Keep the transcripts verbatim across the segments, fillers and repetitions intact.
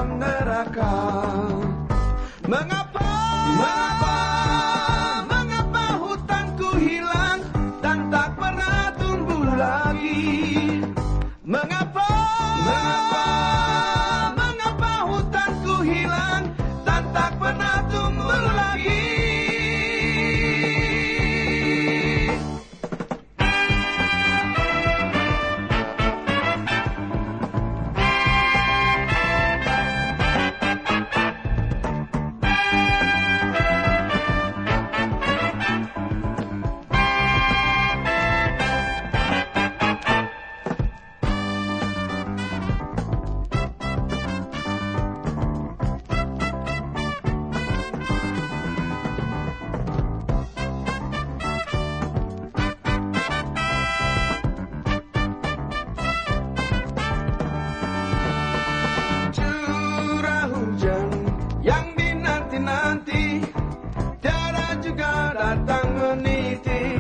dalam neraka. Mengapa, mengapa, mengapa hutanku hilang dan tak pernah tumbuh lagi? Mengapa, mengapa, mengapa hutanku hilang dan tak pernah tumbuh lagi? Yang dinanti-nanti tiada juga datang meniti.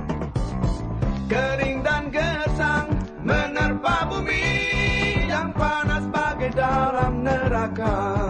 Kering dan gersang menerpa bumi yang panas bagai dalam neraka.